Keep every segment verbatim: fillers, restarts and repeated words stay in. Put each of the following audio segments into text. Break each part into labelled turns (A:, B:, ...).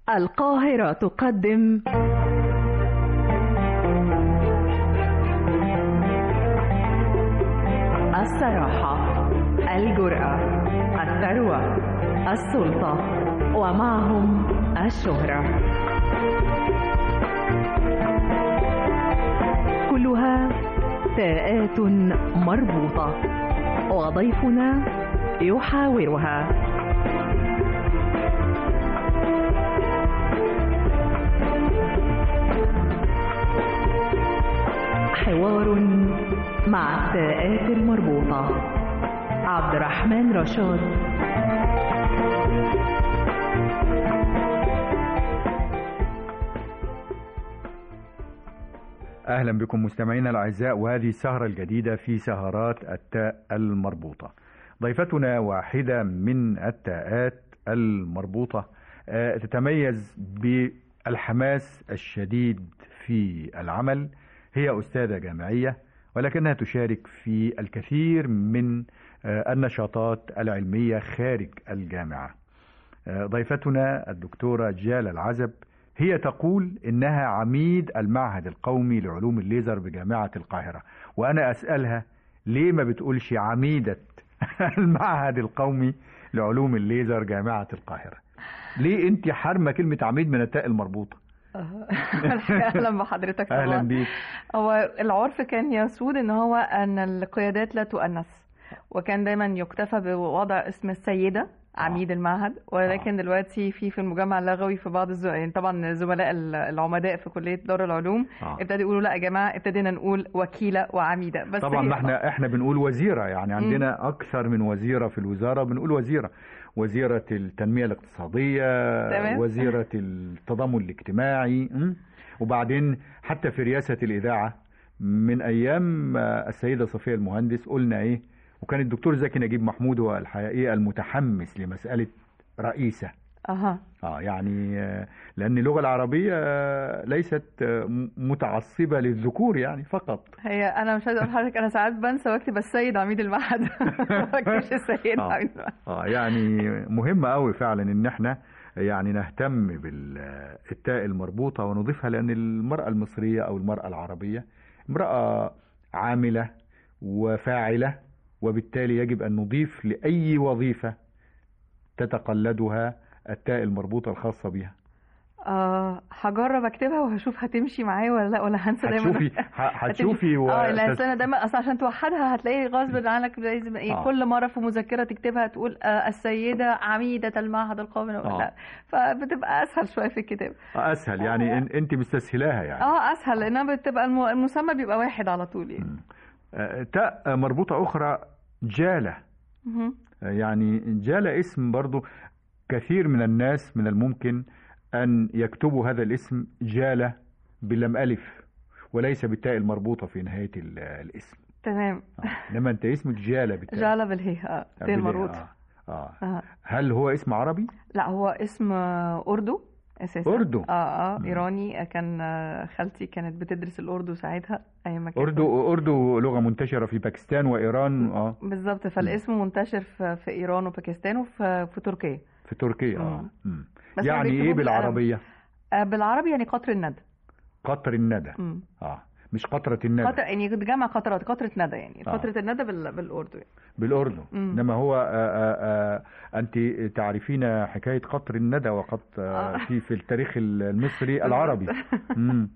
A: القاهرة تقدم الصراحة، الجرأة، الثروة، السلطة، ومعهم الشهرة، كلها تاءات مربوطة، وضيفنا يحاورها. حوار مع التاءات المربوطة. عبد الرحمن رشاد.
B: أهلا بكم مستمعينا الأعزاء، وهذه السهرة الجديدة في سهرات التاء المربوطة. ضيفتنا واحدة من التاءات المربوطة تتميز بالحماس الشديد في العمل. هي أستاذة جامعية، ولكنها تشارك في الكثير من النشاطات العلمية خارج الجامعة. ضيفتنا الدكتورة جالة العزب، هي تقول إنها عميد المعهد القومي لعلوم الليزر بجامعة القاهرة، وأنا أسألها ليه ما بتقولش عميدة المعهد القومي لعلوم الليزر جامعة القاهرة؟ ليه أنت حارمة كلمة عميد من التاء المربوطة؟
C: اهلا بحضرتك.
B: اهلا بيك.
C: هو العرف كان يسود ان هو ان القيادات لا تؤنث، وكان دايما يكتفى بوضع اسم السيده عميد آه. المعهد، ولكن آه. دلوقتي في في المجمع اللغوي في بعض الزو... يعني طبعا زملاء العمداء في كليه دار العلوم آه. ابتدوا يقولوا لا يا جماعه، ابتدينا نقول وكيله وعميده. بس
B: طبعا ما احنا احنا بنقول وزيره، يعني عندنا م. اكثر من وزيره في الوزاره، بنقول وزيره. وزيره التنميه الاقتصاديه، تمام. وزيره التضامن الاجتماعي، م. وبعدين حتى في رئاسه الاذاعه من ايام السيده صفيه المهندس قلنا ايه، وكان الدكتور زكي نجيب محمود هو الحقيقة المتحمس لمسألة رئيسة.
C: أها.
B: آه يعني لأن اللغة العربية ليست متعصبة للذكور يعني فقط.
C: هي أنا مش عايزة أقول لحضرتك، أنا ساعات بنسى واكتب السيد عميد المعهد ما بكتبش السيد
B: آه.
C: عميد المعهد.
B: آه يعني مهم قوي فعلا إن احنا يعني نهتم بالتاء المربوطة ونضيفها، لأن المرأة المصرية أو المرأة العربية امرأة عاملة وفاعلة، وبالتالي يجب أن نضيف لأي وظيفة تتقلدها التاء المربوطة الخاصة بها.
C: اه هجرب اكتبها وهشوف هتمشي معايا ولا لا، ولا هنسى دايما.
B: هتشوفي هتشوفي
C: و... اه لا انا دايما اصلا عشان توحدها هتلاقي غصب عنك لازم ايه آه. كل مره في مذكره تكتبها تقول آه السيده عميده المعهد القومي آه. لا، فبتبقى اسهل شويه في الكتاب.
B: آه اسهل يعني آه. انت مستسهلاها يعني.
C: اه اسهل لانها بتبقى المسمى بيبقى واحد على طول يعني.
B: آه تاء مربوطه اخرى جاله. م- يعني جاله اسم برضو كثير من الناس من الممكن أن يكتبوا هذا الاسم جالة باللام ألف وليس بالتاء المربوطة في نهاية الاسم.
C: تمام.
B: آه. لما أنت اسمك جالة بالتاء.
C: جالة بالهي اه التاء المربوطة.
B: آه. آه. آه. هل هو اسم عربي؟
C: لا هو اسم أردو أساسا.
B: أردو.
C: اه اه إيراني. كان خالتي كانت بتدرس الأردو ساعتها أيام ما كانت.
B: أردو أردو لغة منتشرة في باكستان وإيران. اه
C: بالظبط، فالاسم منتشر في, في إيران وباكستان وفي في تركيا.
B: في تركيا اه يعني ايه بالعربية؟
C: آه بالعربي يعني قطر الندى.
B: قطر الندى.
C: مم.
B: اه مش قطرة الندى.
C: قطر يعني جمع قطرات، قطرة ندى يعني. آه. قطرة الندى بال... بالأردو يعني.
B: بالأردو. إنما هو آآ آآ أنت تعرفين حكاية قطر الندى وقد آه. في في التاريخ المصري العربي. امم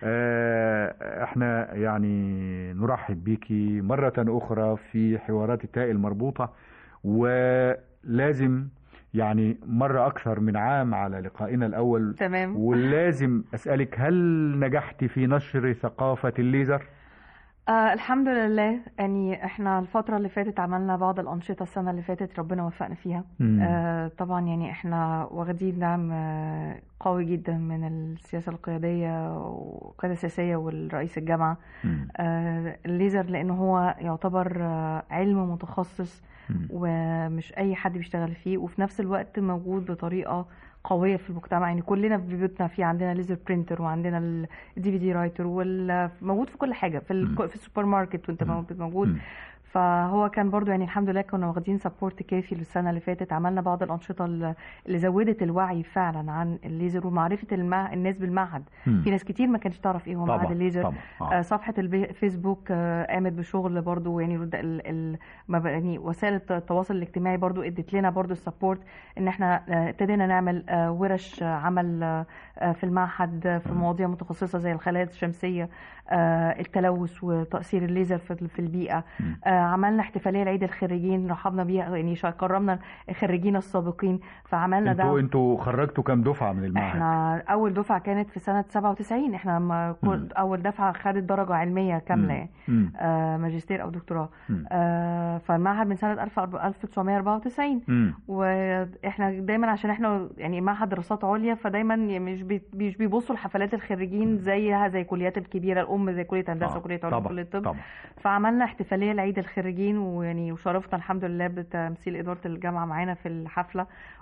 B: احنا يعني نرحب بيكي مرة أخرى في حوارات التاء المربوطة، ولازم يعني مرة أكثر من عام على لقائنا الأول.
C: تمام.
B: ولازم أسألك، هل نجحت في نشر ثقافة الليزر؟
C: آه الحمد لله، يعني احنا الفترة اللي فاتت عملنا بعض الأنشطة السنة اللي فاتت ربنا وفقنا فيها. آه طبعا يعني احنا واخدين دعم آه قوي جدا من السياسة القيادية والقيادة السياسية والرئيس الجامعة. آه الليزر لأنه هو يعتبر آه علم متخصص ومش أي حد بيشتغل فيه، وفي نفس الوقت موجود بطريقة قويه في المجتمع. يعني كلنا في بيوتنا في عندنا ليزر برينتر، وعندنا الدي في دي رايتر، وموجود في كل حاجه في, في السوبر ماركت وانت موجود. فهو كان برضو يعني الحمد لله كنا واخدين سبورت كافي للسنه اللي فاتت. عملنا بعض الانشطه اللي زودت الوعي فعلا عن الليزر ومعرفه المع... الناس بالمعهد.
B: مم.
C: في ناس كتير ما كانتش تعرف ايه هو
B: طبعا
C: معهد الليزر.
B: طبعا. آه.
C: آه صفحه الفيسبوك آه قامت بشغل برضو، يعني ال... ال... ال... يعني وسائل التواصل الاجتماعي برضو ادت لنا برضو السبورت ان احنا ابتدينا آه نعمل آه ورش آه عمل آه في المعهد آه في مواضيع متخصصه زي الخلايا الشمسيه، آه التلوث وتاثير الليزر في, في البيئه. آه عملنا احتفاليه لعيد الخريجين رحبنا بيها، يعني كرمنا خريجين السابقين. فعملنا ده.
B: انتوا انتوا خرجتوا كام دفعه من المعهد؟
C: احنا اول دفعه كانت في سنه سبعة وتسعين، احنا لما اول دفعه خدت درجه علميه كامله يعني آه ماجستير او دكتوراه. آه فالمعهد من سنه ألف وتسعمية وأربعة وتسعين. مم. واحنا دايما عشان احنا يعني معهد دراسات عليا، فدايما مش مش بيبصوا لحفلات الخريجين زيها زي الكليات الكبيره الام زي كليه هندسه
B: آه.
C: وكليه علوم وكليه طب. فعملنا احتفاليه لعيد الخريجين، ويعني وشرفنا الحمد لله بتمثيل اداره الجامعه معانا في الحفله،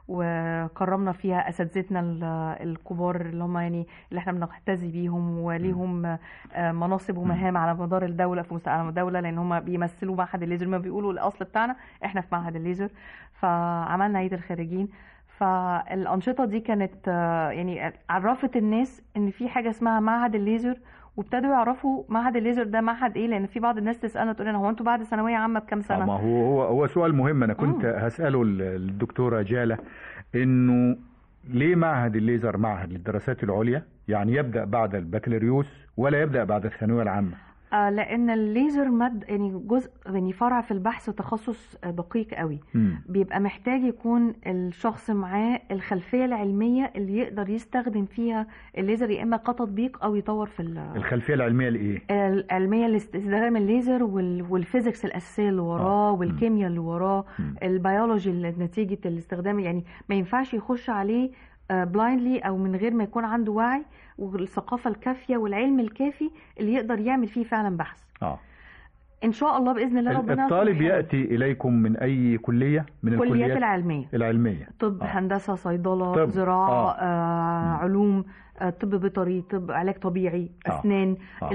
C: وكرمنا فيها اساتذتنا الكبار اللي هم يعني اللي احنا بنعتزي بيهم وليهم مناصب ومهام على مدار الدوله في مستقبل الدوله، لان هم بيمثلوا معهد الليزر، ما بيقولوا الاصل بتاعنا احنا في معهد الليزر. فعملنا عيد الخريجين. فالانشطه دي كانت يعني عرفت الناس ان في حاجه اسمها معهد الليزر، وابتدوا يعرفوا معهد الليزر ده معهد ايه. لان في بعض الناس تسالنا تقول لنا هو انتوا بعد ثانويه عامه بكام سنه؟
B: ما هو هو هو سؤال مهم. انا كنت مم. هساله الدكتوره جاله، انه ليه معهد الليزر معهد للدراسات العليا؟ يعني يبدا بعد البكالوريوس ولا يبدا بعد الثانويه العامه؟
C: آه لان الليزر مد يعني جزء يعني فرع في البحث وتخصص دقيق قوي. م. بيبقى محتاج يكون الشخص معاه الخلفيه العلميه اللي يقدر يستخدم فيها الليزر، يا اما كتطبيق او يطور في
B: الخلفيه العلميه لايه؟
C: العلميه لاستخدام الليزر والفيزيكس الاساسيه اللي وراه، آه. والكيمياء اللي وراه، البيولوجي نتيجه الاستخدام. يعني ما ينفعش يخش عليه بلايندلي او من غير ما يكون عنده وعي والثقافه الكافيه والعلم الكافي اللي يقدر يعمل فيه فعلا بحث. اه ان شاء الله باذن الله ربنا.
B: الطالب ياتي اليكم من اي كليه من
C: الكليات
B: الكليات
C: العلميه
B: العلميه
C: طب، آه. هندسه، صيدله، طب. زراعه، آه. آه. علوم، آه. طب بيطري، طب علاج طبيعي، آه. اسنان. آه.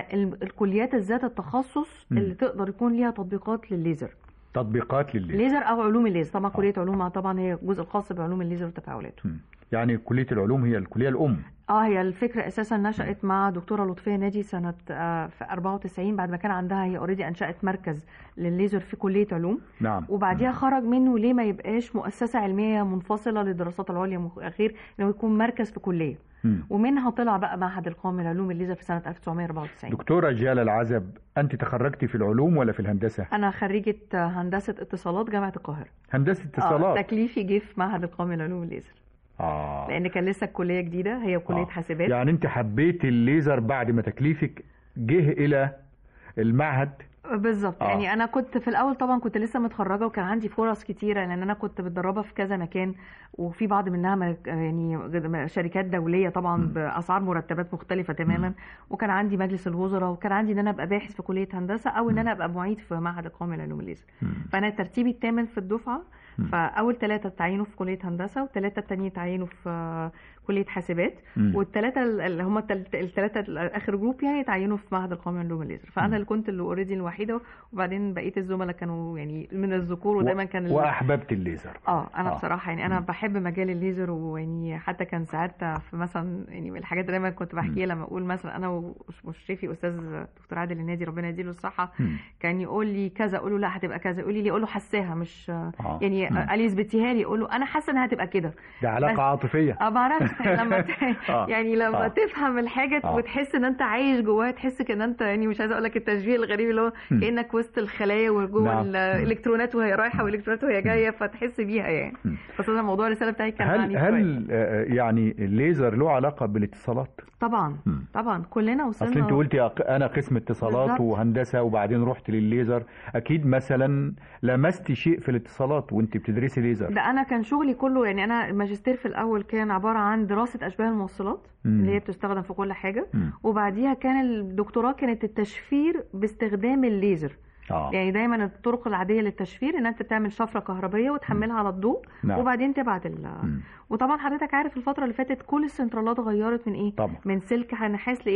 C: الكليات ذات التخصص م. اللي تقدر يكون ليها تطبيقات للليزر.
B: تطبيقات للليزر
C: ليزر او علوم الليزر طبعا. آه. كليه علوم طبعا هي الجزء الخاص بعلوم الليزر وتفاعلاته.
B: يعني كليه العلوم هي الكليه الام.
C: اه هي الفكره اساسا نشات مع دكتوره لطفيه ناجي سنه آه في أربعة وتسعين، بعد ما كان عندها هي اوريدي انشات مركز للليزر في كليه علوم.
B: نعم.
C: وبعديها
B: نعم.
C: خرج منه ليه ما يبقاش مؤسسه علميه منفصله للدراسات العليا، غير انه يكون مركز في كليه. م. ومنها طلع بقى معهد القومي لعلوم الليزر في سنه ألف وتسعمية وأربعة وتسعين.
B: دكتوره جاله العزب، انت تخرجتي في العلوم ولا في الهندسه؟
C: انا خريجه هندسه اتصالات جامعه القاهره.
B: هندسه اتصالات.
C: آه تكليفي جه في معهد القومي لعلوم الليزر.
B: آه.
C: لان كان لسه الكليه جديده، هي كليه آه. حاسبات.
B: يعني انت حبيت الليزر بعد ما تكليفك جه الى المعهد؟
C: بالظبط. آه. يعني انا كنت في الاول طبعا كنت لسه متخرجه وكان عندي فرص كتيره، لان انا كنت متدربه في كذا مكان، وفي بعض منها يعني شركات دوليه طبعا م. باسعار مرتبات مختلفه تماما. م. وكان عندي مجلس الوزراء، وكان عندي ان انا ابقى باحث في كليه هندسه، او ان انا ابقى معيد في معهد القومي لعلوم الليزر. فانا ترتيبي الثامن في الدفعه. م. فاول ثلاثه تعينوا في كليه هندسه، والثلاثه الثانيين تعينوا في كليه حاسبات، والثلاثه اللي هم الثلاثه اخر جروب يعني تعينوا في معهد القومي لعلوم الليزر. فانا م. اللي كنت اللي اوريدي الوحيده، وبعدين بقيه الزملاء كانوا يعني من الذكور، ودايما كان
B: واحببت الليزر.
C: اه انا آه. بصراحه يعني انا م. بحب مجال الليزر، ويعني حتى كان ساعات في مثلا يعني من الحاجات اللي دايما كنت بحكيها لما اقول مثلا انا ومشرفي استاذ دكتور عادل النادي ربنا يديله الصحه، م. كان يقول لي كذا اقول له لا هتبقى كذا، يقول لي اقول له حساها مش آه. يعني قال لي اثبتيها لي، اقول له انا حاسه انها هتبقى كده.
B: ده علاقه عاطفيه.
C: اه ما اعرفش لما آه. يعني لما آه. تفهم الحاجه آه. وتحس ان انت عايش جواها، تحس ان انت يعني مش عايزه اقول لك التشبيه الغريب اللي هو كانك وسط الخلايا وجوه نعم. الالكترونات وهي رايحه والالكترونات وهي جايه، فتحس بيها يعني. خاصه موضوع الرساله بتاعي كان
B: هل هل يعني الليزر له علاقه بالاتصالات؟
C: طبعا م. طبعا كلنا وصلنا.
B: اصل انت قلتي انا قسم اتصالات بالزبط. وهندسه وبعدين رحت للليزر، اكيد مثلا لمستي شيء في الاتصالات وانت بتدرسي ليزر؟
C: ده انا كان شغلي كله يعني انا الماجستير في الاول كان عباره عن دراسه اشباه الموصلات م. اللي هي بتستخدم في كل حاجه، م. وبعديها كان الدكتوراه كانت التشفير باستخدام الليزر. آه. يعني دايما الطرق العاديه للتشفير ان انت تعمل شفره كهربيه وتحملها م. على الضوء نعم. وبعدين تبعت ال م. وطبعا حضرتك عارف الفتره اللي فاتت كل السنترالات غيرت من ايه؟
B: طبعا.
C: من سلك نحاس لايه؟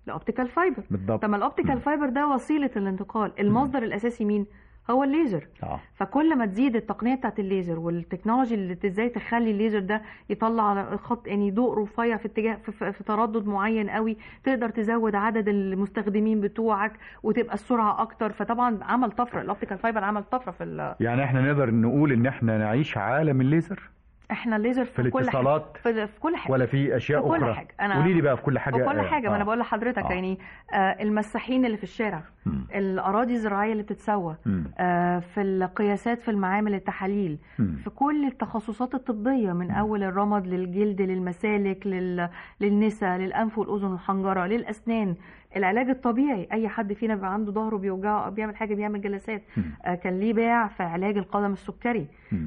C: لاوبتيكال فايبر.
B: بالضبط.
C: طب ما الاوبتيكال فايبر ده وسيله الانتقال، المصدر م. الاساسي مين؟ هو الليزر.
B: آه.
C: فكل ما تزيد التقنيه بتاعت الليزر والتكنولوجي اللي ازاي تخلي الليزر ده يطلع خط يعني ضوء رفيع في اتجاه في, في تردد معين قوي، تقدر تزود عدد المستخدمين بتوعك وتبقى السرعه اكتر. فطبعا عمل طفره، الاوبتيكال فايبر عمل طفره في
B: يعني احنا نقدر نقول ان احنا نعيش عالم الليزر.
C: احنا الليزر في,
B: في
C: كل
B: الاتصالات
C: حاجه، في كل حاجه
B: ولا في اشياء
C: في كل
B: اخرى؟
C: حاجه. انا
B: قولي لي بقى في كل حاجه.
C: في كل حاجه.
B: آه.
C: ما انا بقول لحضرتك آه. يعني آه المساحين اللي في الشارع، م. الاراضي الزراعيه اللي بتتسوى، آه في القياسات في المعامل التحاليل، م. في كل التخصصات الطبيه من م. اول الرمد للجلد للمسالك لل... للنساء للانف والاذن والحنجره للاسنان، العلاج الطبيعي. اي حد فينا بيبقى عنده ظهره بيوجعه بيعمل حاجه بيعمل جلسات. آه كان ليه باع في علاج القدم السكري،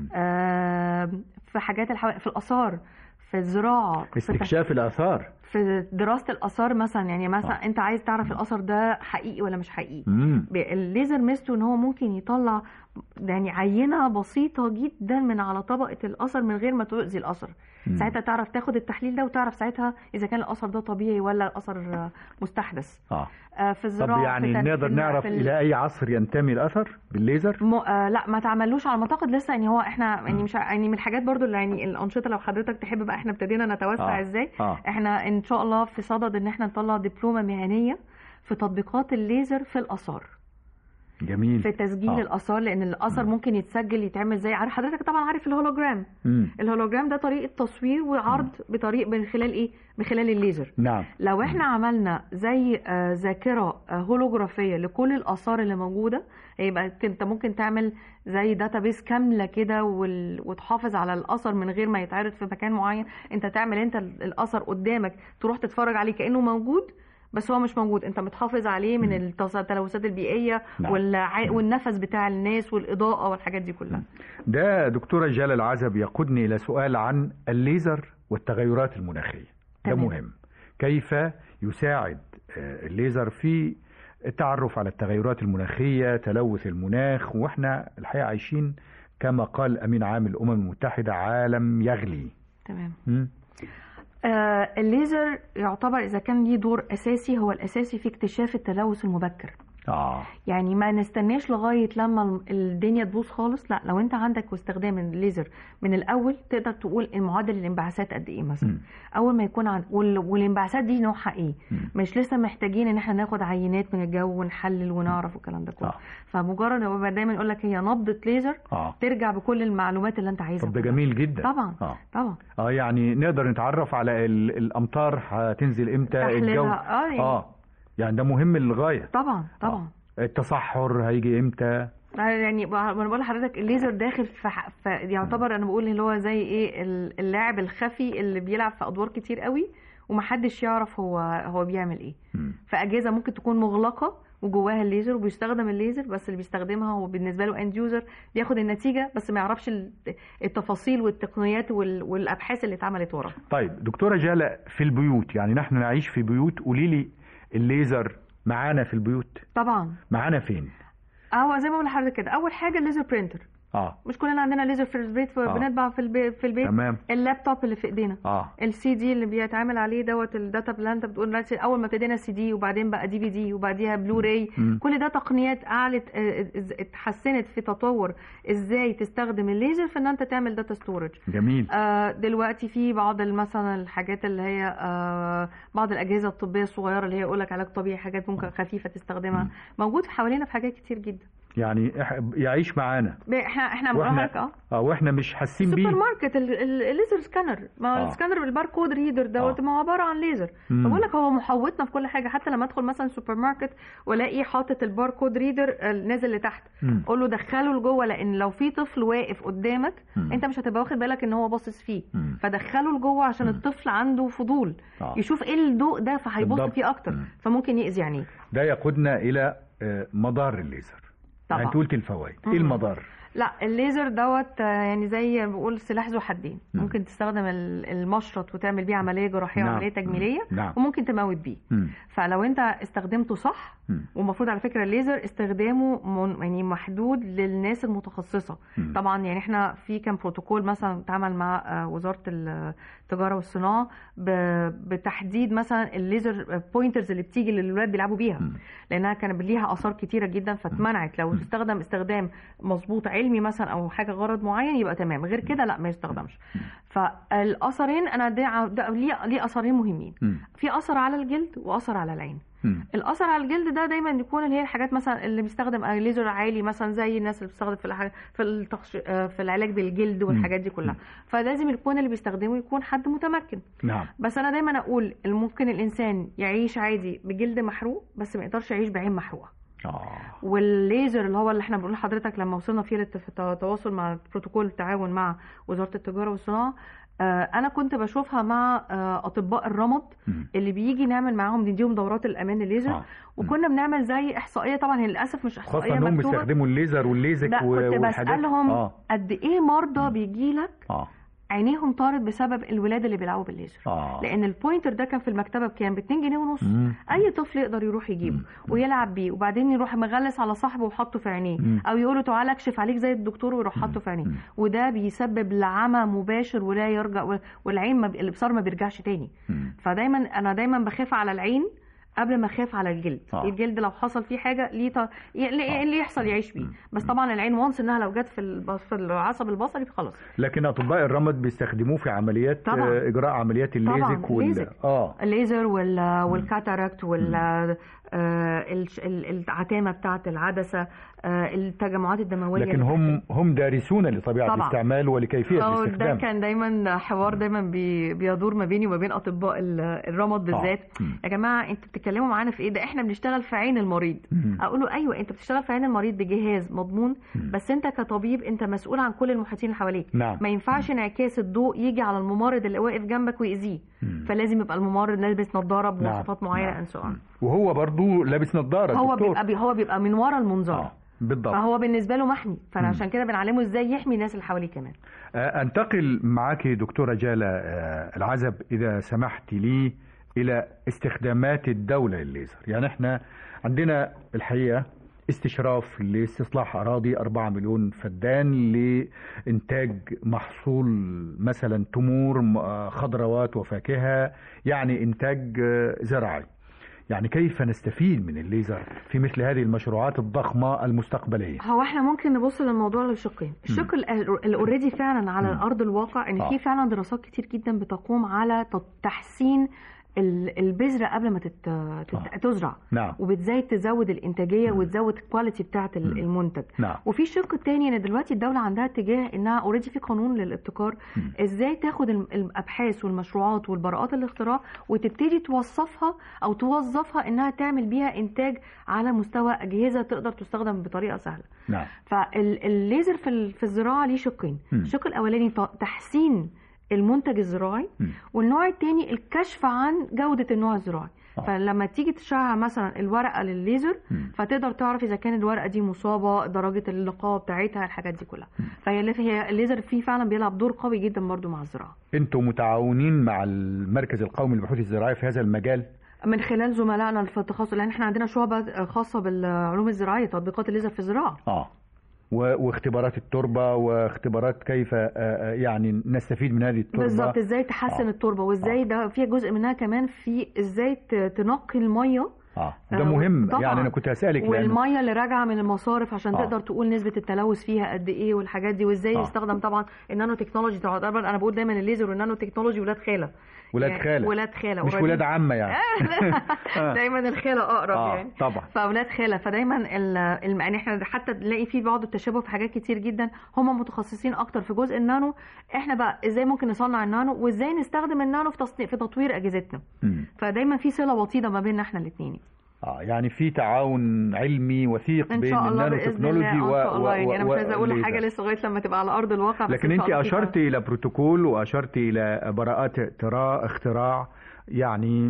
C: آه في حاجات الحو... في الاثار، في الزراعه،
B: استكشاف الاثار،
C: في دراسه الاثار مثلا. يعني مثلا آه. انت عايز تعرف الاثر ده حقيقي ولا مش حقيقي.
B: مم.
C: الليزر ميزته ان هو ممكن يطلع يعني عينه بسيطه جدا من على طبقه الاثر من غير ما تؤذي الاثر. مم. ساعتها تعرف تاخد التحليل ده وتعرف ساعتها اذا كان الاثر ده طبيعي ولا الاثر مستحدث.
B: اه
C: في الزراعه.
B: طب يعني نقدر نعرف الى اي عصر ينتمي الاثر بالليزر؟
C: م... آه لا ما تعملوش على ما اعتقد لسه. يعني هو احنا يعني مش يعني من الحاجات برضو اللي يعني الانشطه لو حضرتك تحب بقى احنا ابتدينا نتوسع. آه. ازاي
B: آه.
C: احنا ان شاء الله في صدد ان احنا نطلع دبلومه مهنيه في تطبيقات الليزر في الاثار.
B: جميل.
C: في تسجيل آه. الاثار، لان الاثر م. ممكن يتسجل يتعمل زي عارف حضرتك طبعا عارف الهولوجرام. م. الهولوجرام ده طريقه تصوير وعرض م. بطريق من خلال ايه من خلال الليزر.
B: نعم.
C: لو احنا م. عملنا زي آه ذاكره آه هولوجرافيه لكل الاثار اللي موجوده، يبقى انت ممكن تعمل زي داتابيس كامله كده وال... وتحافظ على الاثر من غير ما يتعرض في مكان معين. انت تعمل انت الاثر قدامك تروح تتفرج عليه كانه موجود بس هو مش موجود، انت متحافظ عليه من التلوثات البيئيه. نعم. والع... والنفس بتاع الناس والاضاءه والحاجات دي كلها.
B: ده دكتوره جلال العزب يقودني الى سؤال عن الليزر والتغيرات المناخيه. ده مهم. كيف يساعد الليزر في التعرف على التغيرات المناخيه، تلوث المناخ، واحنا الحقيقه عايشين كما قال امين عام الامم المتحده عالم يغلي.
C: تمام. م? آه الليزر يعتبر إذا كان ليه دور أساسي، هو الأساسي في اكتشاف التلوث المبكر.
B: آه.
C: يعني ما نستناش لغاية لما الدنيا تبوظ خالص، لا لو انت عندك واستخدام الليزر من الأول تقدر تقول المعدل الانبعاثات قد ايه مثلا. م. أول ما يكون عن وال... والانبعاثات دي نوعها ايه. م. مش لسه محتاجين ان احنا ناخد عينات من الجو ونحلل ونعرف الكلام ده كله. آه. فمجرد هو دايما يقول لك هي نبضة ليزر. آه. ترجع بكل المعلومات اللي انت عايزها.
B: طب ده جميل جدا.
C: طبعا.
B: آه.
C: طبعا.
B: اه يعني نقدر نتعرف على ال... الأمطار هتنزل امتى، الجو.
C: اه يعني,
B: آه. يعني ده مهم للغاية.
C: طبعا طبعا.
B: آه. التصحر هيجي امتى؟
C: يعني انا بقول لحضرتك الليزر داخل في, في يعتبر انا بقول اللي هو زي ايه اللاعب الخفي اللي بيلعب في ادوار كتير قوي ومحدش يعرف هو هو بيعمل ايه. فاجهزه ممكن تكون مغلقه وجواها الليزر وبيستخدم الليزر، بس اللي بيستخدمها هو بالنسبه له اند يوزر بياخد النتيجه بس ما يعرفش التفاصيل والتقنيات والابحاث اللي اتعملت ورا.
B: طيب دكتوره جاله، في البيوت يعني نحن نعيش في بيوت، قولي لي الليزر معانا في البيوت؟
C: طبعا.
B: معانا فين؟
C: اه زي ما بقول لحضرتك كده، اول حاجه الليزر برينتر.
B: اه
C: مش كلنا عندنا ليزر في البيت،
B: آه.
C: بنطبع في البيت في البيت.
B: تمام.
C: اللابتوب اللي في ايدينا،
B: اه
C: السي دي اللي بيتعمل عليه دوت الداتا اللي انت بتقول اول ما ابتدينا سي دي وبعدين بقى دي في دي وبعديها بلوراي. كل ده تقنيات اعلت اتحسنت في تطور ازاي تستخدم الليزر في ان انت تعمل داتا ستورج.
B: جميل.
C: آه دلوقتي في بعض مثلا الحاجات اللي هي آه بعض الاجهزه الطبيه الصغيره اللي هي يقول لك علاج طبيعي، حاجات ممكن خفيفه تستخدمها. م. موجود حوالينا في حاجات كتير جدا.
B: يعني يعيش معانا.
C: احنا احنا
B: واحنا اه اه واحنا مش حاسين بيه.
C: السوبر ماركت الليزر سكانر، ما آه. السكانر بالباركود ريدر دوت، ما هو عباره عن ليزر. فبقول لك هو محوطنا في كل حاجه. حتى لما ادخل مثلا سوبر ماركت والاقي حاطط الباركود ريدر نازل لتحت، اقول له دخله لجوه، لان لو في طفل واقف قدامك مم. انت مش هتبقى واخد بالك ان هو باصص فيه. مم. فدخله لجوه عشان مم. الطفل عنده فضول آه. يشوف ايه الضوء ده فهيبص فيه اكتر. مم. فممكن يأذي عينيه.
B: ده يقودنا الى مدار الليزر. طبعا. يعني قلت الفوائد، ايه المضار؟
C: لا الليزر دوت يعني زي بقول سلاح ذو حدين.
B: م.
C: ممكن تستخدم المشرط وتعمل بيه عمليه جراحيه
B: نعم.
C: وعمليه تجميليه،
B: نعم.
C: وممكن تموت بيه.
B: م.
C: فلو انت استخدمته صح، ومفروض على فكره الليزر استخدامه من يعني محدود للناس المتخصصه. م. طبعا يعني احنا في كان بروتوكول مثلا اتعمل مع وزاره التجاره والصناعه بتحديد مثلا الليزر بوينترز اللي بتيجي للولاد بيلعبوا بيها، م. لانها كان ليها اثار كتيره جدا فاتمنعت. لو تستخدم استخدام مظبوط علمي مثلا او حاجه غرض معين يبقى تمام، غير كده لا ما يستخدمش. فالاثرين انا ده, ده ليه ليه اثرين مهمين. في اثر على الجلد واثر على العين. الاثر على الجلد ده دايما يكون اللي هي الحاجات مثلا اللي بيستخدم ليزر عالي، مثلا زي الناس اللي بتستخدم في الحاجة في التخش... في العلاج بالجلد والحاجات دي كلها، فلازم يكون اللي بيستخدمه يكون حد متمكن.
B: نعم.
C: بس انا دايما اقول ممكن الانسان يعيش عادي بجلد محروق بس ما يقدرش يعيش بعين محروقه.
B: آه.
C: والليزر اللي هو اللي احنا بنقول لحضرتك لما وصلنا فيه للتواصل مع بروتوكول التعاون مع وزاره التجاره والصناعه، انا كنت بشوفها مع اطباء الرمد اللي بيجي نعمل معاهم نديهم دورات الامان الليزر. آه. وكنا بنعمل زي احصائيه، طبعا هي للاسف مش احصائيه
B: مكتوبه، خاصه انهم بيستخدموا الليزر والليزك
C: لا
B: والحاجات.
C: كنت بسالهم
B: آه.
C: قد ايه مرضى بيجي لك
B: آه.
C: عينيهم طارت بسبب الولاد اللي بيلعبوا بالليزر.
B: آه.
C: لان البوينتر ده كان في المكتبه بكام؟ ب اتنين جنيه ونص.
B: مم.
C: اي طفل يقدر يروح يجيبه مم. ويلعب بيه، وبعدين يروح مغلس على صاحبه وحطه في عينيه، او يقول له تعالى اكشف عليك زي الدكتور ويروح حاطه في عينيه، وده بيسبب لعمى مباشر ولا يرجع، والعين ما الابصار ما بيرجعش تاني. مم. فدايما انا دايما بخاف على العين قبل ما اخاف على الجلد. آه. الجلد لو حصل فيه حاجه ليه ط... آه. اللي يحصل يعيش بيه. بس طبعا العين وانس انها لو جت في الب... في العصب البصري خلاص.
B: لكن اطباء الرمد بيستخدموه في عمليات طبعا. اجراء عمليات الليزك وال
C: اه الليزر وال... والكاتاراكت وال آه العتامه بتاعه العدسه، آه التجمعات الدمويه.
B: لكن هم هم دارسون لطبيعه طبعا. الاستعمال ولكيفيه الاستخدام.
C: ده كان دايما حوار دايما بي بيدور ما بيني وما بين اطباء الرمد بالذات. آه. يا جماعه انتوا بتتكلموا معانا في ايه؟ ده احنا بنشتغل في عين المريض. اقول له ايوه انت بتشتغل في عين المريض بجهاز مضمون، مم. بس انت كطبيب انت مسؤول عن كل المحيطين اللي حواليك.
B: نعم.
C: ما ينفعش انعكاس الضوء يجي على الممرض اللي واقف جنبك ويأذيه، فلازم يبقى الممرض لابس نظاره بمواصفات نعم. معينه ان شاء الله،
B: وهو برضو لابس نظاره.
C: هو بيبقى هو بيبقى من ورا المنظار. آه.
B: بالضبط.
C: فهو بالنسبه له محمي، فانا عشان كده بنعلمه ازاي يحمي الناس اللي حواليه كمان.
B: انتقل معاك دكتوره جاله العزب اذا سمحت لي الى استخدامات الدوله للليزر. يعني احنا عندنا الحقيقه استشراف لاستصلاح اراضي أربعة مليون فدان لانتاج محصول مثلا تمور خضروات وفاكهه، يعني انتاج زراعي. يعني كيف نستفيد من الليزر في مثل هذه المشروعات الضخمة المستقبلية؟
C: هو احنا ممكن نبص للموضوع لشقين. الشق اللي اوريدي فعلا على م. الارض الواقع ان آه. في فعلا دراسات كتير جدا بتقوم على تحسين البذرة قبل ما تت... تت... تزرع.
B: نعم.
C: وبتزاي تزود الانتاجيه م. وتزود الكواليتي بتاعه المنتج.
B: نعم.
C: وفي الشق الثاني ان دلوقتي الدوله عندها اتجاه انها اوريدي في قانون للابتكار، م. ازاي تاخد الابحاث والمشروعات والبراءات الاختراع وتبتدي توصفها او توظفها انها تعمل بيها انتاج على مستوى اجهزه تقدر تستخدم بطريقه سهله.
B: نعم.
C: فالليزر في في الزراعه ليه شقين. الشق الاولاني تحسين المنتج الزراعي، م. والنوع الثاني الكشف عن جودة النوع الزراعي. آه. فلما تيجي تشعر مثلا الورقة للليزر م. فتقدر تعرف إذا كان الورقة دي مصابة، درجة اللقاء بتاعتها، الحاجات دي كلها. م. فهي الليزر فيه فعلا بيلعب دور قوي جدا برضو مع الزراعة.
B: انتم متعاونين مع المركز القومي للبحوث الزراعية في هذا المجال؟
C: من خلال زملائنا في التخصص، لأن احنا عندنا شعبة خاصة بالعلوم الزراعية، تطبيقات الليزر في الزراعة.
B: اه واختبارات التربه واختبارات كيف يعني نستفيد من هذه التربه
C: بالظبط، ازاي تحسن آه. التربه، وازاي آه. ده في جزء منها كمان في ازاي تنقي الميه.
B: اه ده مهم.
C: طبعا.
B: يعني انا كنت هسالك
C: والميه اللي راجعه من المصارف عشان
B: آه.
C: تقدر تقول نسبه التلوث فيها قد ايه والحاجات دي، وازاي آه. يستخدم طبعا النانو تكنولوجي. طبعا انا بقول دايما الليزر والنانو تكنولوجي ولاد خاله
B: ولاد خاله
C: ولاد خاله
B: مش ولاد عمه يعني.
C: دايما الخاله اقرب
B: آه.
C: يعني
B: طبعا.
C: فاولاد خاله، فدايما ال... يعني احنا حتى نلاقي في بعض التشابه في حاجات كتير جدا. هم متخصصين اكتر في جزء النانو، احنا بقى ازاي ممكن نصنع النانو وازاي نستخدم النانو في تصنيع في تطوير اجهزتنا. فدايما في صله وطيده ما بيننا احنا الاثنين.
B: اه يعني في تعاون علمي وثيق بين النانو تكنولوجي و
C: و يعني انا مش عايزه اقول حاجه لسه لغايه لما تبقى على ارض الواقع.
B: لكن انت اشرت الى بروتوكول واشرت الى براءات اختراع، يعني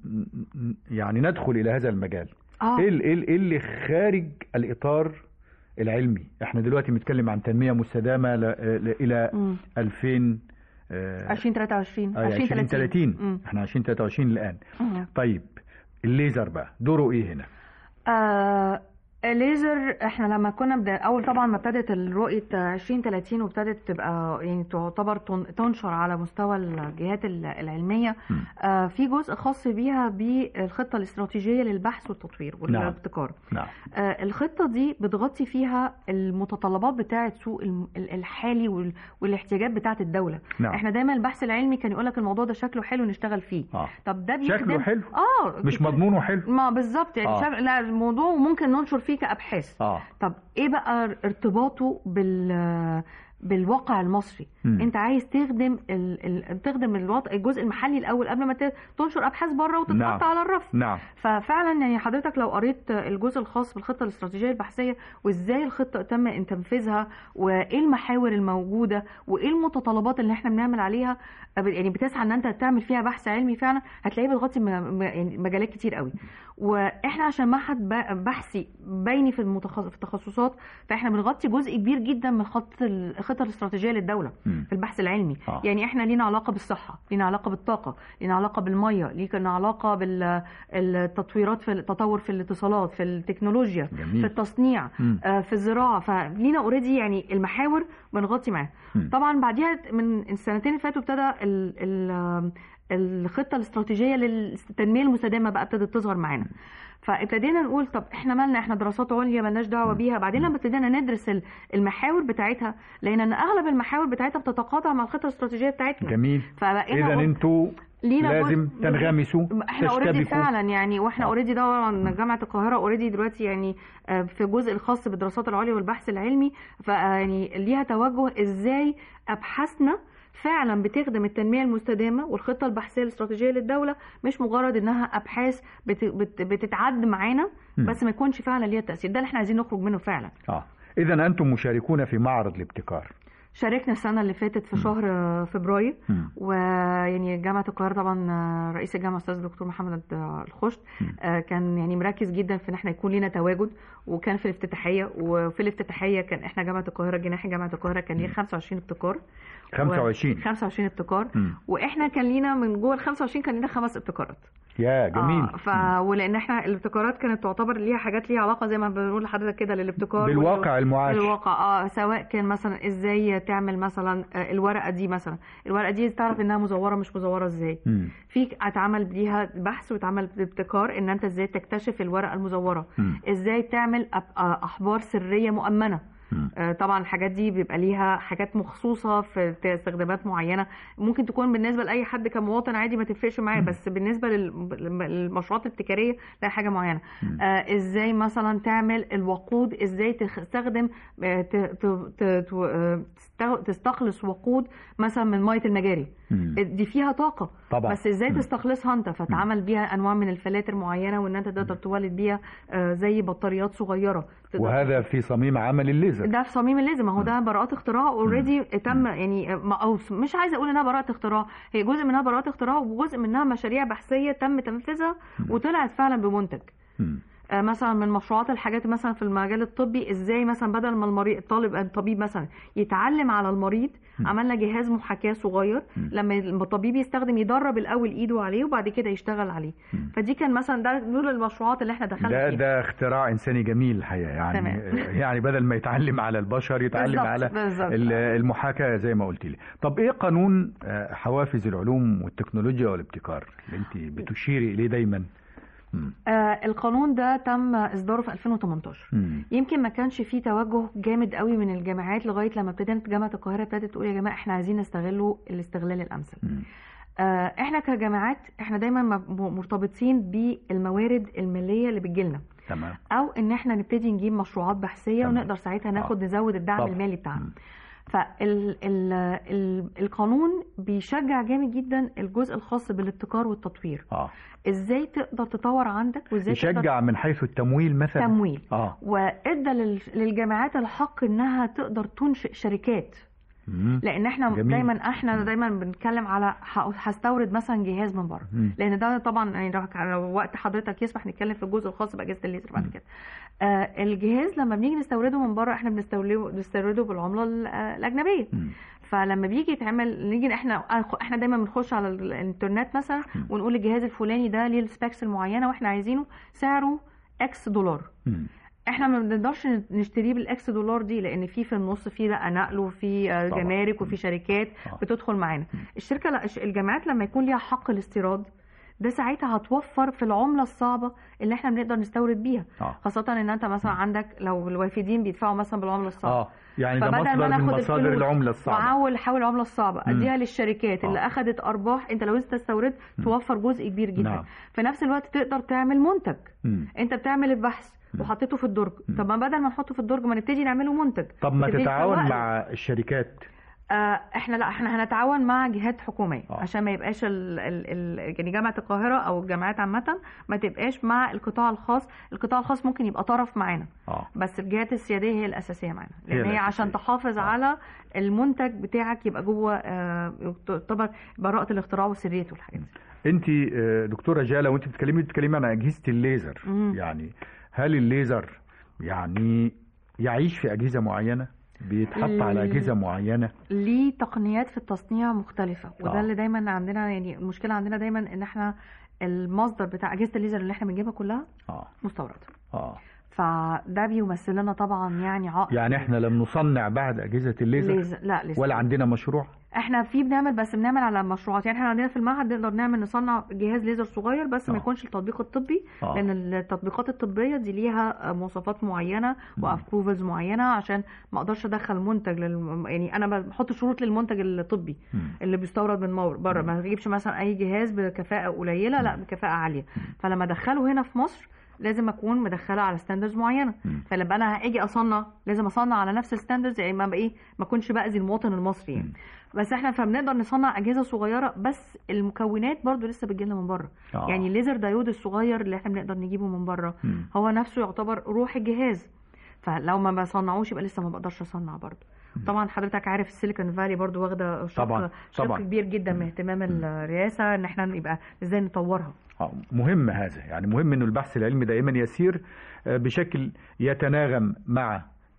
B: يعني ندخل الى هذا المجال.
C: آه.
B: ايه ايه اللي خارج الاطار العلمي. احنا دلوقتي بنتكلم عن تنمية مستدامة ل... ل... الى
C: مم.
B: ألفين
C: ألفين وثلاثة وعشرين
B: ألفين وثلاثين. احنا ألفين وثلاثة وعشرين الان.
C: مم.
B: طيب الليزر بقى دوره ايه هنا؟
C: آه الليزر احنا لما كنا بدأ اول طبعا ما ابتدت الرؤيه ألفين وثلاثين وابتدت تبقى يعني تعتبر تنشر على مستوى الجهات العلميه، آه في جزء خاص بيها بالخطه الاستراتيجيه للبحث والتطوير والابتكار.
B: نعم.
C: آه الخطه دي بتغطي فيها المتطلبات بتاعه سوق الحالي والاحتياجات بتاعه الدوله.
B: نعم.
C: احنا دايما البحث العلمي كان يقول لك الموضوع ده شكله حلو نشتغل فيه.
B: آه.
C: طب ده
B: شكله حلو
C: اه
B: مش مضمونه حلو.
C: ما بالظبط يعني. آه. لا الموضوع ممكن ننشر فيه كأبحاث.
B: آه.
C: طب ايه بقى ارتباطه بال بالواقع المصري؟
B: مم.
C: انت عايز تخدم ال... ال... تخدم الوضع الجزء المحلي الاول قبل ما تنشر ابحاث بره وتتحط
B: نعم.
C: على الرف.
B: نعم.
C: ففعلا يعني حضرتك لو قريت الجزء الخاص بالخطه الاستراتيجيه البحثيه وازاي الخطه تم تنفيذها وايه المحاور الموجوده وايه المتطلبات اللي احنا بنعمل عليها، يعني بتسعى ان انت تعمل فيها بحث علمي فعلا، هتلاقيه بتغطي مجالات كتير قوي. واحنا عشان معهد بحثي بيني في المتخصص في التخصصات، فاحنا بنغطي جزء كبير جدا من خط الخطه الاستراتيجيه للدوله
B: م.
C: في البحث العلمي.
B: آه.
C: يعني احنا لينا علاقه بالصحه، لينا علاقه بالطاقه، لينا علاقه بالميه، لينا علاقه بالتطويرات في التطور في الاتصالات، في التكنولوجيا،
B: جميل.
C: في التصنيع، آه في الزراعه. فلينا اوريدي يعني المحاور بنغطي معاها. طبعا بعديها من السنتين اللي فاتوا ابتدى ال ال الخطه الاستراتيجيه للتنميه المستدامه بقى ابتدت تظهر معانا. فابتدينا نقول طب احنا مالنا، احنا دراسات عليا مالناش دعوه بيها. بعدين لما ابتدينا ندرس المحاور بتاعتها لقينا ان اغلب المحاور بتاعتها بتتقاطع مع الخطه الاستراتيجيه بتاعتنا.
B: جميل.
C: فبقينا
B: اذا انتوا لازم تنغمسوا
C: احنا اوريدي فعلا يعني. واحنا اوريدي طبعا جامعه القاهره اوريدي دلوقتي يعني في الجزء الخاص بالدراسات العليا والبحث العلمي، فيعني ليها توجه ازاي ابحاثنا فعلا بتخدم التنميه المستدامه والخطه البحثيه الاستراتيجيه للدوله، مش مجرد انها ابحاث بت بت بتتعد معانا بس ما يكونش فعلا ليها تاثير. ده اللي احنا عايزين نخرج منه فعلا.
B: اه اذا انتم مشاركون في معرض الابتكار.
C: شاركنا السنه اللي فاتت في شهر فبراير، ويعني جامعه القاهره طبعا رئيس الجامعه الاستاذ الدكتور محمد الخشت كان يعني مركز جدا في ان احنا يكون لنا تواجد، وكان في الافتتاحيه. وفي الافتتاحيه كان احنا جامعه القاهره جناح جامعه القاهره كان ليه خمسة وعشرين ابتكار.
B: خمسة وعشرين
C: خمسة وعشرين ابتكار. مم. واحنا كان لينا من جوه ال خمسة وعشرين كان لينا خمس ابتكارات.
B: يا جميل.
C: آه ف ولان احنا الابتكارات كانت تعتبر ليها حاجات ليها علاقه زي ما بنقول لحضرتك كده للابتكار
B: بالواقع المعاش.
C: بالواقع اه سواء كان مثلا ازاي تعمل مثلا الورقه دي، مثلا الورقه دي تعرف انها مزوره مش مزوره ازاي. مم. في اتعمل ليها بحث واتعمل ابتكار ان انت ازاي تكتشف الورقه المزوره. مم. ازاي تعمل احبار سريه مؤمنه. طبعا الحاجات دي بيبقى ليها حاجات مخصوصه في استخدامات معينه، ممكن تكون بالنسبه لاي حد كمواطن عادي ما تفرقش معاه، بس بالنسبه للمشروعات الابتكاريه لا حاجه معينه. آه ازاي مثلا تعمل الوقود، ازاي تستخدم تستخلص وقود مثلا من ميه المجاري. مم. دي فيها طاقه
B: طبعا.
C: بس ازاي مم. تستخلصها انت، فتعمل بيها انواع من الفلاتر معينه وان انت تقدر تولد بيها آه زي بطاريات صغيره.
B: وهذا في صميم عمل الليزر.
C: ده في صميم الليزر، ما هو ده براءات اختراع اوريدي تم يعني، او مش عايزه اقول انها براءه اختراع، هي جزء منها براءات اختراع وجزء منها مشاريع بحثيه تم تنفيذها وطلعت فعلا بمنتج. م. آه مثلا من مشروعات الحاجات مثلا في المجال الطبي، ازاي مثلا بدل ما المريض الطالب الطبيب مثلا يتعلم على المريض، م. عملنا جهاز محاكاه صغير م. لما الطبيب يستخدم يدرب الاول ايده عليه وبعد كده يشتغل عليه. م. فدي كان مثلا ده دول المشروعات اللي احنا دخلنا
B: ده
C: فيها.
B: ده اختراع انساني جميل الحقيقه يعني. تمام. يعني بدل ما يتعلم على البشر يتعلم بالزبط. على بالزبط. المحاكاه زي ما قلت لي. طب ايه قانون حوافز العلوم والتكنولوجيا والابتكار اللي انت بتشيري اليه دايما؟
C: آه القانون ده تم اصداره في ألفين وتمنتاشر. مم. يمكن ما كانش فيه توجه جامد قوي من الجامعات لغايه لما ابتدت جامعه القاهره ابتدت تقول يا جماعه احنا عايزين نستغله الاستغلال الامثل. آه احنا كجامعات احنا دايما مرتبطين بالموارد الماليه اللي بتجيلنا.
B: تمام.
C: او ان احنا نبتدي نجيب مشروعات بحثيه تمام. ونقدر ساعتها ناخد آه. نزود الدعم طبعا. المالي بتاعنا. فالقانون بيشجع جامد جدا الجزء الخاص بالابتكار والتطوير. اه ازاي تقدر تطور عندك وازاي
B: يشجع من حيث التمويل مثلا.
C: تمويل اه وادى للجامعات الحق انها تقدر تنشئ شركات لان احنا جميل. دايما احنا دايما بنتكلم على هستورد مثلا جهاز من بره، لان ده طبعا يعني لو وقت حضرتك يسمح نتكلم في الجزء الخاص باجهزه الليزر بعد كده. آه الجهاز لما بنيجي نستورده من بره احنا بنستورده بنستورده بالعمله الاجنبيه. م. فلما بيجي يتعمل نيجي احنا احنا دايما بنخش على الانترنت مثلا م. ونقول الجهاز الفلاني ده ليه السبيكس المعينه واحنا عايزينه سعره اكس دولار. م. احنا ما بنقدرش نشتريه بالاكس دولار دي، لان في في النص في بقى نقل وفي جمارك وفي شركات بتدخل معانا. الشركه لا الجامعات لما يكون ليها حق الاستيراد ده ساعتها هتوفر في العمله الصعبه اللي احنا بنقدر نستورد بيها. آه. خاصه ان انت مثلا عندك لو الوافدين بيدفعوا مثلا بالعمله الصعبه.
B: اه يعني ده مصدر من مصادر العمله الصعبه.
C: واحاول احول العمله الصعبه اديها للشركات اللي آه. اخذت ارباح. انت لو انت استوردت توفر جزء كبير جدا. نعم. في نفس الوقت تقدر تعمل منتج. م. انت بتعمل البحث وحطيته في الدرج. م. طب ما بدل ما نحطه في الدرج ما نبتدي نعمله منتج.
B: طب ما تتعاون مع الشركات.
C: آه احنا لا احنا هنتعاون مع جهات حكوميه آه. عشان ما يبقاش ال ال ال يعني جامعه القاهره او الجامعات عامه ما تبقاش مع القطاع الخاص. القطاع الخاص ممكن يبقى طرف معانا آه. بس الجهات السياديه هي الاساسيه معانا، لان هي, هي عشان تحافظ آه. على المنتج بتاعك يبقى جوه آه يعتبر براءه الاختراع وسريته والحاجات دي.
B: انت دكتوره جاله وانت بتتكلمي بتتكلمي عن اجهزه الليزر. مم. يعني هل الليزر يعني يعيش في اجهزه معينه؟ بيتحط على اجهزه معينه؟
C: ليه تقنيات في التصنيع مختلفه، وده آه. اللي دايما عندنا يعني المشكله عندنا دايما ان احنا المصدر بتاع اجهزه الليزر اللي احنا بنجيبها كلها آه. مستورده. اه فده بيمثل لنا طبعا يعني عائق.
B: يعني احنا لم نصنع بعد اجهزه الليزر؟
C: ليزر. لا لسه.
B: ولا عندنا مشروع؟
C: احنا في بنعمل بس بنعمل على مشروعات. يعني احنا عندنا في المعهد نقدر نعمل نصنع جهاز ليزر صغير بس آه. ما يكونش التطبيق الطبي آه. لان التطبيقات الطبيه دي ليها مواصفات معينه وابروفلز معينه عشان ما اقدرش ادخل منتج لل... يعني انا بحط شروط للمنتج الطبي م. اللي بيستورد من بره. ما بجيبش مثلا اي جهاز بكفاءه قليله لا بكفاءه عاليه. فلما ادخله هنا في مصر لازم اكون مدخله على ستاندردز معينه. فلما انا هاجي اصنع لازم اصنع على نفس الستاندردز، يعني ما ايه ما اكونش باذي المواطن المصري يعني. بس احنا فبنقدر نصنع اجهزه صغيره بس المكونات برضو لسه بتجيلنا من بره. آه. يعني الليزر دايود الصغير اللي احنا بنقدر نجيبه من بره هو نفسه يعتبر روح الجهاز. فلو ما بصنعوش يبقى لسه ما بقدرش اصنع برضو. طبعا حضرتك عارف السيليكون فالي برضو واخده شق شق كبير جدا من اهتمام الرئاسه ان احنا يبقى ازاي نطورها.
B: مهم هذا، يعني مهم انه البحث العلمي دائما يسير بشكل يتناغم مع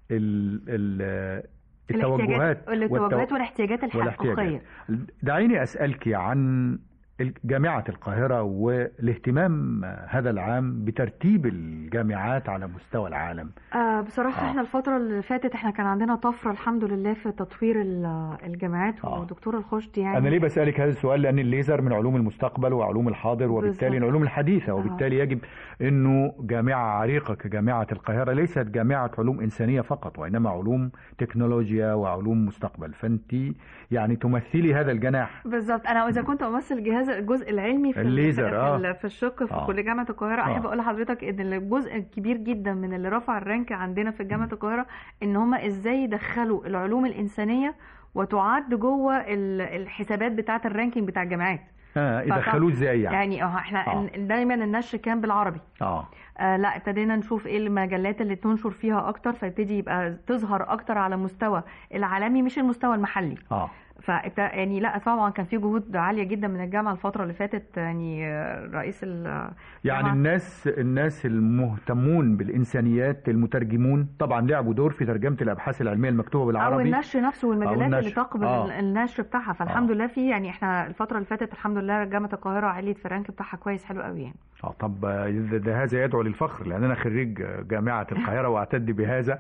B: ال ال التوجهات
C: التوجهات والاحتياجات الحقيقيه.
B: دعيني اسالك عن جامعة القاهرة والاهتمام هذا العام بترتيب الجامعات على مستوى العالم.
C: آه بصراحة آه. احنا الفترة اللي فاتت احنا كان عندنا طفرة الحمد لله في تطوير الجامعات. آه. ودكتور الخشت يعني
B: أنا ليه بسألك هذا السؤال؟ لأن الليزر من علوم المستقبل وعلوم الحاضر وبالتالي العلوم الحديثة، وبالتالي آه. يجب أنه جامعة عريقة كجامعة القاهرة ليست جامعة علوم إنسانية فقط وإنما علوم تكنولوجيا وعلوم مستقبل، فأنت يعني تمثلي هذا الجناح.
C: بالظبط. أنا إذا كنت أمثل جهاز الجزء العلمي في
B: الليزر
C: في,
B: آه.
C: في الشق في آه. كل جامعه القاهره آه. احب اقول لحضرتك ان الجزء الكبير جدا من اللي رفع الرانك عندنا في جامعه القاهره ان هم ازاي يدخلوا العلوم الانسانيه وتعد جوه الحسابات بتاعه الرانكينج بتاع الجامعات.
B: اه يدخلوه ازاي يعني؟
C: يعني اه احنا آه. دايما النشر كان بالعربي. اه آه لا ابتدينا نشوف ايه المجلات اللي تنشر فيها اكتر فيبتدي يبقى تظهر اكتر على مستوى العالمي مش المستوى المحلي. اه ف يعني لا طبعا كان في جهود عاليه جدا من الجامعه الفتره اللي فاتت. يعني رئيس ال
B: يعني الناس الناس المهتمون بالانسانيات المترجمون طبعا لعبوا دور في ترجمه الابحاث العلميه المكتوبه بالعربي
C: او النشر نفسه والمجلات اللي تقبل آه. النشر بتاعها. فالحمد آه. لله في يعني احنا الفتره اللي فاتت الحمد لله جامعه القاهره عليت في الرانك بتاعها كويس حلو قوي يعني.
B: اه طب ده هذا يدعو للفخر لان انا خريج جامعه القاهره واعتد بهذا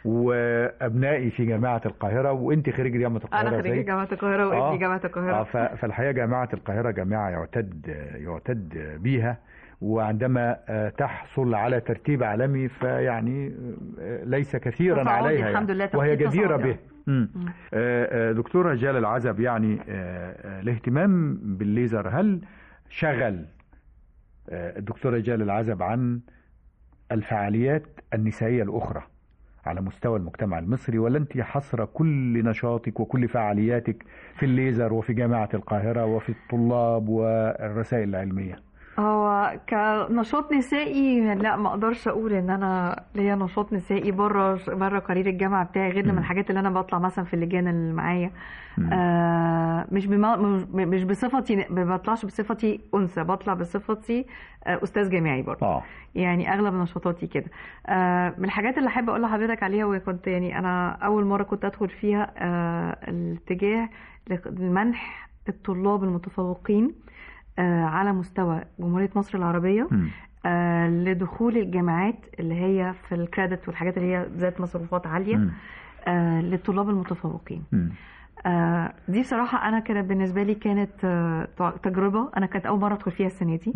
B: وابنائي في جامعه القاهره وانت خريج جامعه القاهره.
C: انا خريج جامعه القاهره وابني آه جامعه القاهره.
B: آه فالحقيقه جامعه القاهره جامعه يعتد يعتد بها وعندما تحصل على ترتيب عالمي فيعني ليس كثيرا عليها
C: الحمد لله
B: وهي جديره به. دكتوره جاله العزب يعني الاهتمام بالليزر هل شغل الدكتوره جاله العزب عن الفعاليات النسائيه الاخرى على مستوى المجتمع المصري ولا انت حصر كل نشاطك وكل فعالياتك في الليزر وفي جامعة القاهرة وفي الطلاب والرسائل العلمية؟
C: هو كنشاط نسائي لا ما اقدرش اقول ان انا ليا نشاط نسائي بره بره قرير الجامعه بتاعي، غير من الحاجات اللي انا بطلع مثلا في اللجان اللي معايا. آه مش بما مش بصفتي ما بطلعش بصفتي انثى، بطلع بصفتي آه استاذ جامعي برضه. آه. يعني اغلب نشاطاتي كده. آه من الحاجات اللي احب اقول لحضرتك عليها، وكنت يعني انا اول مره كنت ادخل فيها آه الاتجاه لمنح الطلاب المتفوقين آه على مستوى جمهورية مصر العربية آه لدخول الجامعات اللي هي في الكريدت والحاجات اللي هي ذات مصروفات عالية آه للطلاب المتفوقين. آه دي بصراحة أنا كانت بالنسبة لي كانت آه تجربة، أنا كانت أول مرة أدخل فيها السنة دي.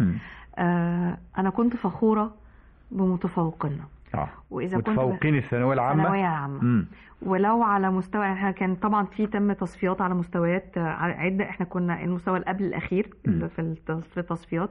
C: آه أنا كنت فخورة بمتفوقينا.
B: اه وإذا متفوقين الثانوية العامة
C: الثانوية العامة مم. ولو على مستوى احنا كان طبعا في تم تصفيات على مستويات عدة، احنا كنا المستوى اللي قبل الأخير مم. في في التصفيات.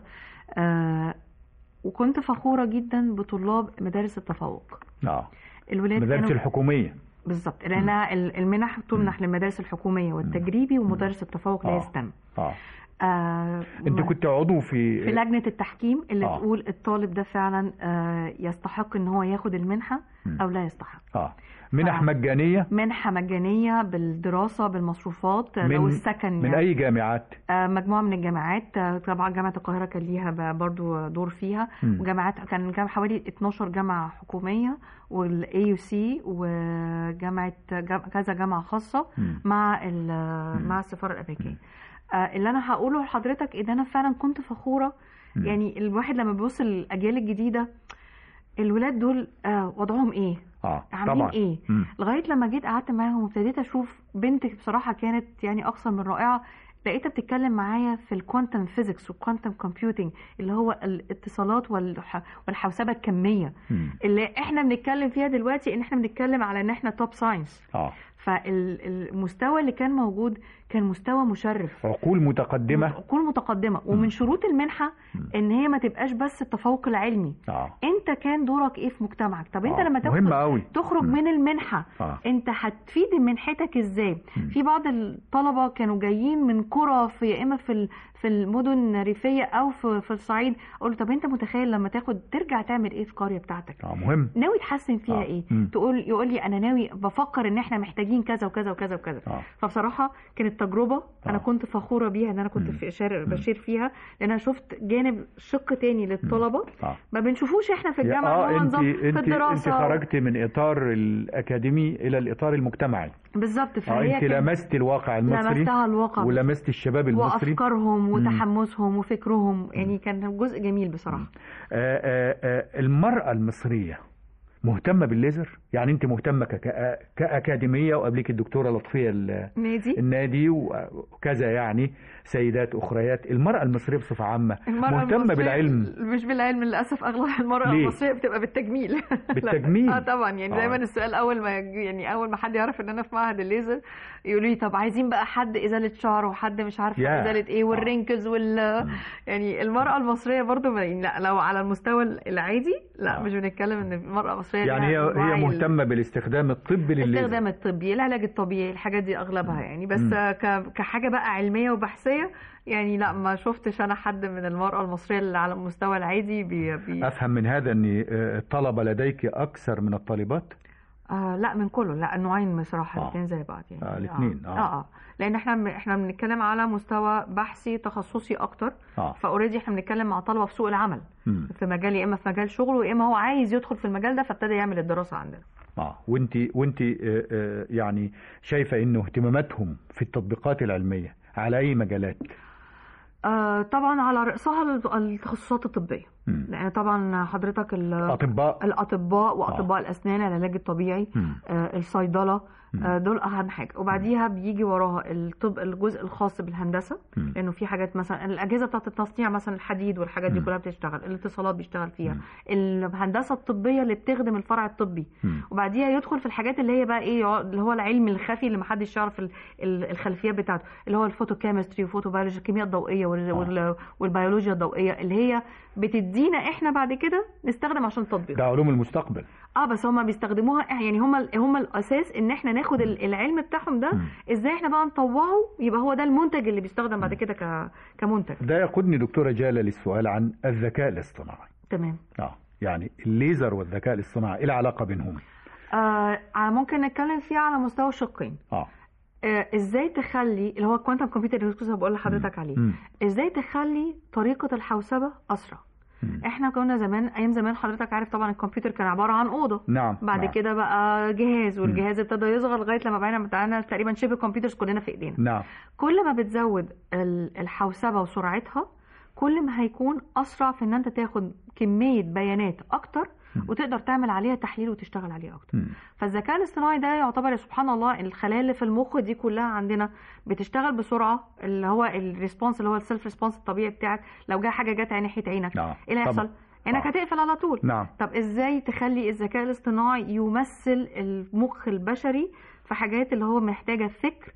C: آه وكنت فخورة جدا بطلاب مدارس التفوق.
B: اه الولاد المدارس الحكومية
C: بالظبط، لأنها المنح تمنح للمدارس الحكومية والتجريبي ومدارس التفوق لا يستم.
B: اه آه انت كنت عضو في
C: في لجنة التحكيم اللي آه. تقول الطالب ده فعلا آه يستحق ان هو ياخد المنحة او لا يستحق.
B: اه منح مجانية
C: منحة مجانية بالدراسة بالمصروفات لو السكن
B: من يعني. اي جامعات؟
C: آه مجموعة من الجامعات. آه طبعا جامعة القاهرة كان ليها برضو دور فيها. م. وجامعات كان كان حوالي اتناشر جامعة حكومية والاي يو سي وجامعة كذا جامعة خاصة م. مع مع السفارة الامريكية. اللي انا هقوله لحضرتك ان انا فعلا كنت فخوره. م. يعني الواحد لما بيبص للاجيال الجديده الولاد دول آه وضعهم ايه
B: اه
C: عاملين
B: طبعا.
C: ايه م. لغايه لما جيت قعدت معاهم وابتديت اشوف بنت بصراحه كانت يعني اكثر من رائعه. لقيتها بتتكلم معايا في الكوانتم فيزيكس والكوانتم كومبيوتنج اللي هو الاتصالات والحوسبه الكميه م. اللي احنا بنتكلم فيها دلوقتي، ان احنا بنتكلم على ان احنا توب ساينس.
B: اه
C: فالمستوى اللي كان موجود كان مستوى مشرف،
B: عقول متقدمه
C: عقول متقدمه. ومن شروط المنحه ان هي ما تبقاش بس التفوق العلمي.
B: آه.
C: انت كان دورك ايه في مجتمعك؟ طب انت
B: آه.
C: لما
B: تخرج,
C: تخرج من المنحه آه. انت هتفيد منحتك ازاي؟ م. في بعض الطلبه كانوا جايين من قرى في يا اما في في المدن الريفيه او في في الصعيد. اقول له طب انت متخيل لما تاخد ترجع تعمل ايه في القريه بتاعتك؟
B: اه مهم.
C: ناوي تحسن فيها
B: آه.
C: ايه؟
B: م.
C: تقول يقول لي انا ناوي بفكر ان احنا محتاجين كذا وكذا وكذا وكذا.
B: آه.
C: فبصراحه كانت تجربه آه. انا كنت فخوره بيها ان انا كنت في اشار بشير فيها، لان انا شفت جانب شق تاني للطلبه آه. ما بنشوفوش احنا في الجامعه.
B: اه انت انت انت خرجت من اطار الاكاديمي الى الاطار المجتمعي
C: بالظبط.
B: فهي آه انت لمست الواقع المصري،
C: لمستها الواقع
B: ولمست الشباب المصري
C: وافكارهم وتحمسهم وفكرهم. يعني كان جزء جميل بصراحه.
B: آآ آآ المراه المصريه مهتمه بالليزر؟ يعني انت مهتمه كاكاديميه وقبلك الدكتوره لطفيه
C: النادي
B: النادي وكذا، يعني سيدات اخريات. المراه المصريه بصفه عامه مهتمه بالعلم؟
C: مش بالعلم للاسف. اغلب المراه
B: ليه؟
C: المصريه بتبقى بالتجميل.
B: بالتجميل
C: اه طبعا. يعني دايما
B: آه.
C: السؤال اول ما يعني اول ما حد يعرف ان انا في معهد الليزر يقولوا لي طب عايزين بقى حد ازاله شعر وحد مش عارفه ازاله ايه والرينكلز وال يعني المراه المصريه برضو لا لو على المستوى العادي لا آه. مش بنتكلم ان المراه المصريه
B: يعني هي هي مهتمه بالاستخدام الطبي للليزر،
C: الاستخدام الطبي العلاج الطبيعي الحاجات دي اغلبها يعني. بس م. كحاجه بقى علميه وبحثيه يعني لا ما شفتش انا حد من المرأة المصرية اللي على المستوى العادي بي بي
B: افهم من هذا ان الطلبة لديك اكثر من الطالبات؟
C: آه لا من كله لا النوعين بصراحة. الاثنين آه. زي بعض يعني.
B: اه الاثنين
C: آه. اه اه لان احنا احنا بنتكلم على مستوى بحثي تخصصي اكتر.
B: آه.
C: فاوريدي احنا بنتكلم مع طلبة في سوق العمل
B: م.
C: في مجال يا اما في مجال شغله يا اما هو عايز يدخل في المجال ده فابتدى يعمل الدراسة عندنا.
B: اه وانت وانت آه آه يعني شايفة انه اهتماماتهم في التطبيقات العلمية على اي مجالات؟
C: آه طبعا على رأسها التخصصات الطبية. مم. لأن طبعا حضرتك
B: الأطباء
C: الأطباء وأطباء آه. الأسنان العلاج الطبيعي آه الصيدلة آه دول أهم حاجة. وبعديها بيجي وراها الطب الجزء الخاص بالهندسة مم. لأنه في حاجات مثلا الأجهزة بتاعة التصنيع مثلا الحديد والحاجات دي كلها بتشتغل، الاتصالات بيشتغل فيها، مم. الهندسة الطبية اللي بتخدم الفرع الطبي. مم. وبعديها يدخل في الحاجات اللي هي بقى إيه اللي هو العلم الخفي اللي محدش يعرف الخلفيات بتاعته اللي هو الفوتوكيمستري وفوتوبيولوجي الكيمياء الضوئية والبيولوجيا الضوئيه اللي هي بتدينا احنا بعد كده نستخدم عشان تطبيق.
B: ده علوم المستقبل.
C: اه بس هم بيستخدموها يعني هم هم الاساس ان احنا ناخد العلم بتاعهم ده م. ازاي احنا بقى نطوعه يبقى هو ده المنتج اللي بيستخدم بعد كده كمنتج.
B: ده يقودني دكتوره جاله للسؤال عن الذكاء الاصطناعي.
C: تمام.
B: اه يعني الليزر والذكاء الاصطناعي ايه العلاقه بينهم؟
C: آه ممكن نتكلم فيها على مستوى شقين.
B: اه
C: آه ازاي تخلي اللي هو كوانتم كمبيوتر اللي بقول لحضرتك عليه م. ازاي تخلي طريقه الحوسبه اسرع. م. احنا كنا زمان ايام زمان حضرتك عارف طبعا الكمبيوتر كان عباره عن اوضه.
B: نعم.
C: بعد
B: نعم.
C: كده بقى جهاز والجهاز م. ابتدى يصغر لغايه لما بقينا بتاعنا تقريبا شبه كمبيوترز كلنا في ايدينا.
B: نعم.
C: كل ما بتزود الحوسبه وسرعتها كل ما هيكون اسرع في ان انت تاخد كميه بيانات اكتر وتقدر تعمل عليها تحليل وتشتغل عليها اكتر. م. فالذكاء الاصطناعي ده يعتبر سبحان الله الخلايا اللي في المخ دي كلها عندنا بتشتغل بسرعه اللي هو الريسبونس اللي هو السيلف ريسبونس الطبيعي بتاعك. لو جه حاجه جت ناحيه عينك ايه اللي هيحصل؟ عينك هتقفل على طول.
B: نعم.
C: طب ازاي تخلي الذكاء الاصطناعي يمثل المخ البشري في حاجات اللي هو محتاجه فكر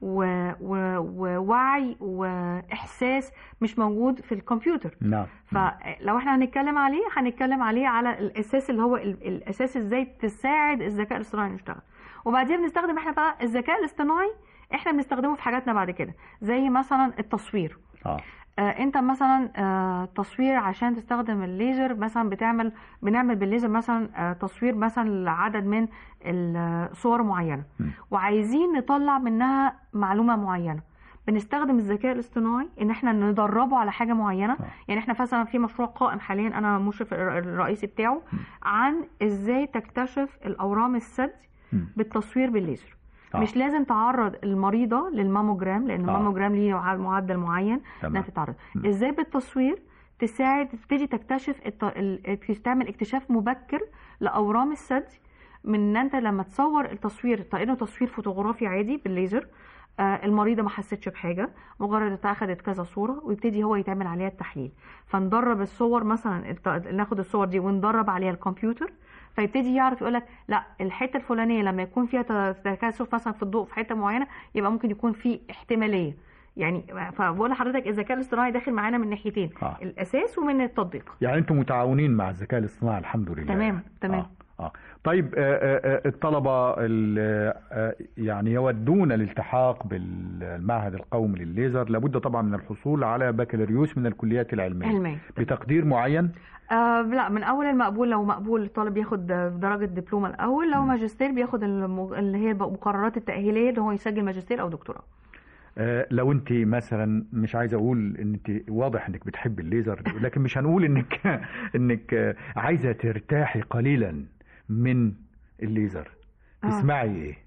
C: ووعي واحساس مش موجود في الكمبيوتر.
B: نعم.
C: فلو احنا هنتكلم عليه هنتكلم عليه على الاساس اللي هو الاساس ازاي تساعد الذكاء الاصطناعي يشتغل. وبعدين بنستخدم احنا بقى الذكاء الاصطناعي احنا بنستخدمه في حاجاتنا بعد كده زي مثلا التصوير. اه آه انت مثلا آه تصوير عشان تستخدم الليزر مثلا بتعمل بنعمل بالليزر مثلا آه تصوير مثلا لعدد من الصور معينه م. وعايزين نطلع منها معلومه معينه بنستخدم الذكاء الاصطناعي ان احنا ندربه على حاجه معينه. م. يعني احنا مثلا في مشروع قائم حاليا انا مشرف الرئيسي بتاعه م. عن ازاي تكتشف الاورام الثدي بالتصوير بالليزر. آه. مش لازم تعرض المريضه للماموجرام لان آه. الماموجرام ليه معدل معين انها تتعرض. ازاي بالتصوير تساعد تبتدي تكتشف الت... تعمل اكتشاف مبكر لاورام الثدي من ان انت لما تصور التصوير كانه تصوير فوتوغرافي عادي بالليزر. آه المريضه ما حستش بحاجه مجرد اتاخدت كذا صوره ويبتدي هو يتعمل عليها التحليل. فندرب الصور مثلا الت... ناخد الصور دي وندرب عليها الكمبيوتر فيبتدي يعرف يقول لك لا الحته الفلانيه لما يكون فيها تكاثف مثلا في الضوء في حته معينه يبقى ممكن يكون في احتماليه. يعني فبقول لحضرتك الذكاء الاصطناعي داخل معانا من ناحيتين آه. الاساس ومن التطبيق.
B: يعني انتم متعاونين مع الذكاء الاصطناعي الحمد لله.
C: تمام تمام.
B: آه. آه. طيب آه آه الطلبه آه يعني يودون الالتحاق بالمعهد القومي للليزر لابد طبعا من الحصول على بكالوريوس من الكليات العلميه
C: علمية.
B: بتقدير معين.
C: آه لا من اول المقبول لو مقبول الطالب بياخد درجه دبلومه الاول لو م. ماجستير بياخد اللي هي المقررات التاهيليه اللي هو يسجل ماجستير او دكتوراه.
B: آه لو انت مثلا مش عايز اقول ان انت واضح انك بتحب الليزر لكن مش هنقول انك انك عايزه ترتاحي قليلا من الليزر تسمعي ايه؟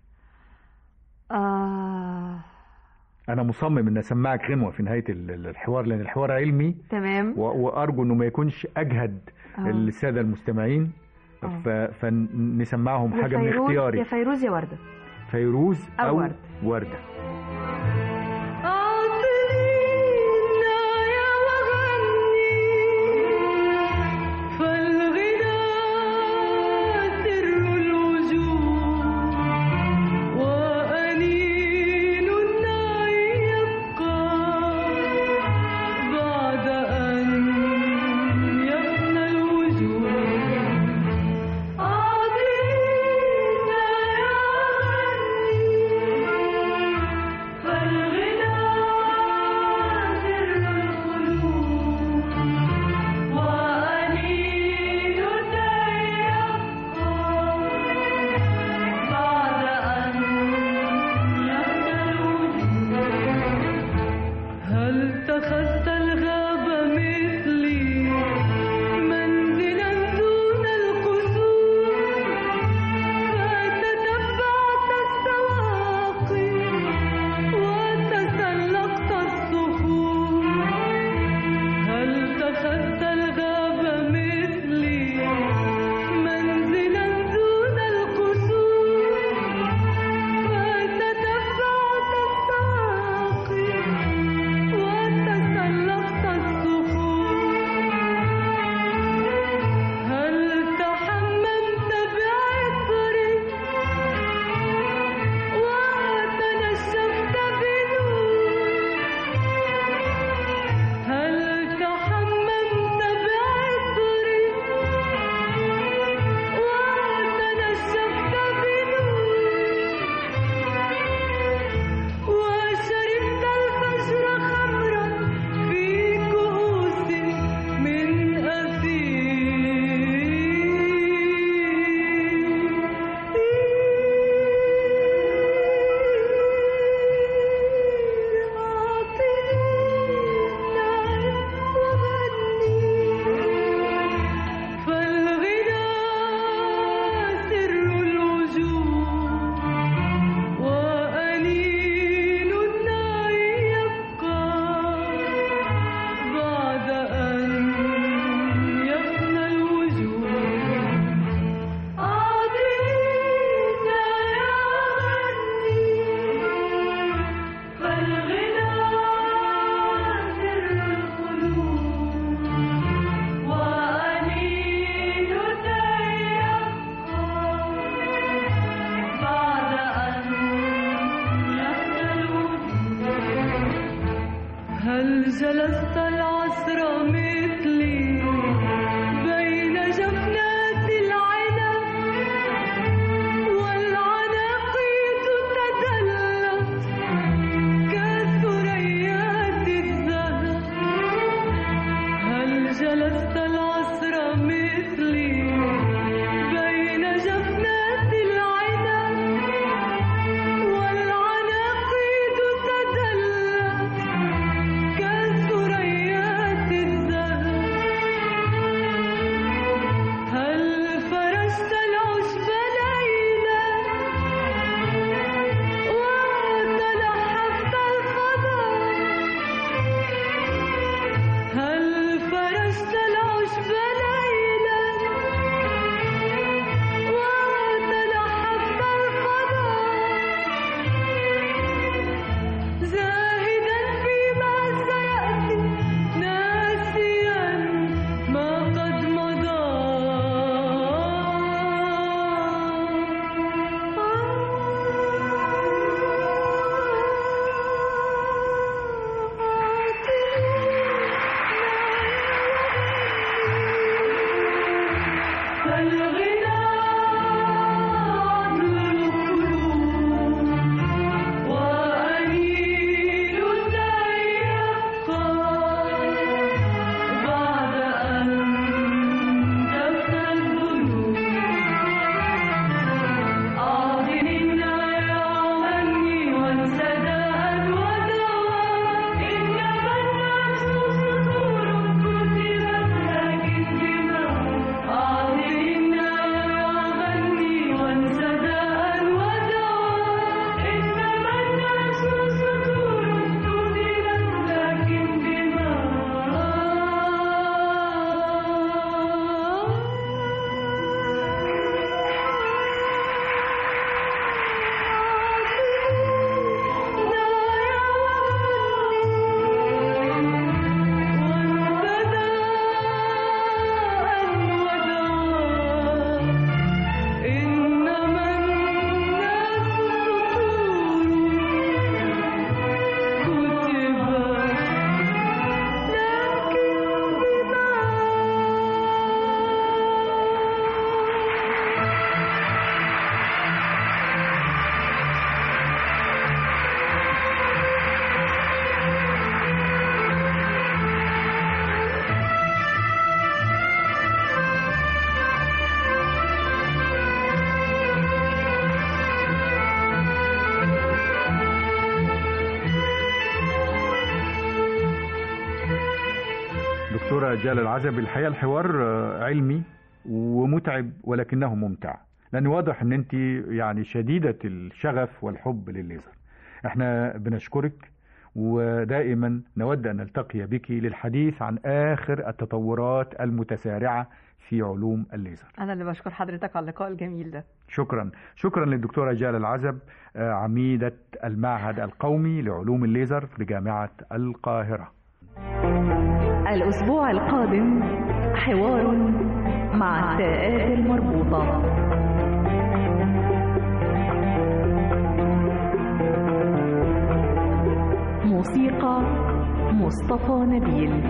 C: آه
B: انا مصمم ان اسمعك غنوه في نهايه الحوار لان الحوار علمي.
C: تمام.
B: وارجو انه ما يكونش اجهد آه. الساده المستمعين. آه. فنسمعهم حاجه من اختياري.
C: يا فيروز يا ورده.
B: فيروز او, أو ورده, ورده.
D: جلست العصر مثلي بين جفنات العنب والعناقيد تدلت كالثريات الزهر. هل فرشت العشب ليلا وتلحفت الفضاء؟ هل فرشت العشب ليلا وتلحفت الفضاء؟ زاهدا فيما سيأتي ناسيا ما قد مضى. فالغنى عدل القلوب وأنيل الداعي يبقى بعد أن تفنى الذنوب. أعطني غني وانسدى ودواء. إنما الناس سطور كتبت لكن دماء. أعطني غني وانسدى ودواء. إنما الناس سطور كتبت لكن دماء.
B: دكتورة جال العزب، الحقيقة الحوار علمي ومتعب ولكنه ممتع، لأن واضح أن أنت يعني شديدة الشغف والحب للليزر. احنا بنشكرك ودائما نود أن نلتقي بك للحديث عن آخر التطورات المتسارعة في علوم الليزر.
C: أنا اللي بشكر حضرتك على اللقاء الجميل ده.
B: شكرا شكرا للدكتورة جال العزب، عميدة المعهد القومي لعلوم الليزر بجامعة القاهرة.
A: الأسبوع القادم حوار مع التاءات المربوطة. موسيقى مصطفى نبيل.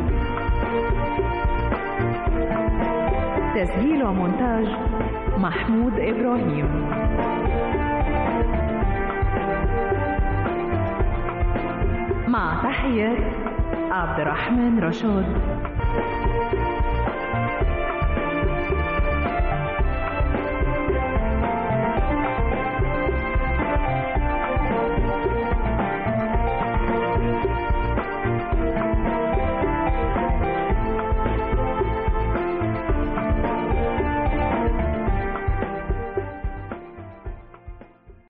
A: تسجيل ومونتاج محمود إبراهيم. مع تحيات عبد الرحمن رشاد.